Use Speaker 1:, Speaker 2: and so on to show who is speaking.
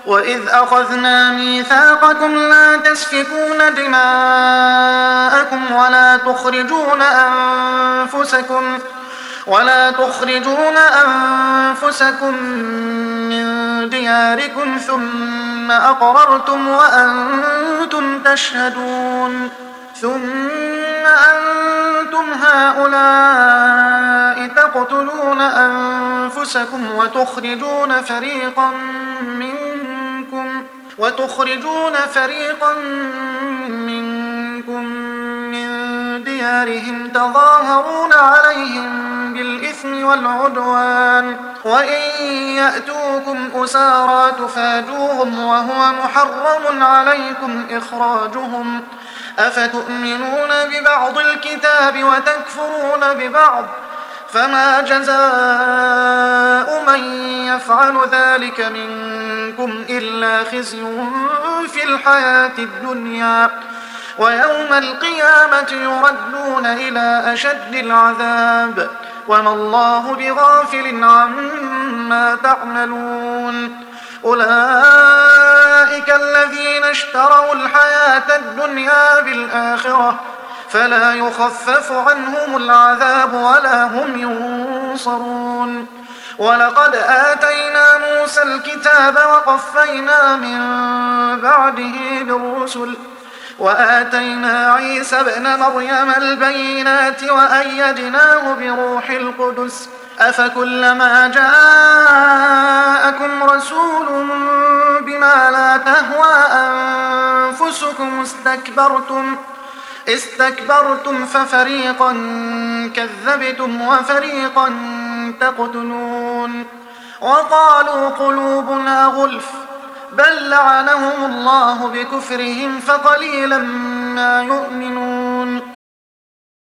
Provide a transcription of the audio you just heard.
Speaker 1: وإذ أخذنا ميثاقكم لا تسفكون دماءكم ولا تخرجون أنفسكم من دياركم ثم أقررتم وأنتم تشهدون ثم أنتم هؤلاء تقتلون أنفسكم وتخرجون فريقا منكم من ديارهم تظاهرون عليهم بالإثم والعدوان وإن يأتوكم أسارى تفادوهم وهو محرم عليكم إخراجهم أفتؤمنون ببعض الكتاب وتكفرون ببعض فما جزاء من يفعل ذلك منكم إلا خزي في الحياة الدنيا ويوم القيامة يردون إلى أشد العذاب وما الله بغافل عما تعملون أولئك الذين اشتروا الحياة الدنيا بالآخرة فلا يخفف عنهم العذاب ولا هم ينصرون ولقد آتينا موسى الكتاب وقفينا من بعده بالرسل وآتينا عيسى ابن مريم البينات وأيدناه بروح القدس أفكلما جاءكم رسول بما لا تهوى أنفسكم استكبرتم ففريقا كذبتم وفريقا تقتلون وقالوا قلوبنا غلف بل لعنهم الله بكفرهم فقليلا ما يؤمنون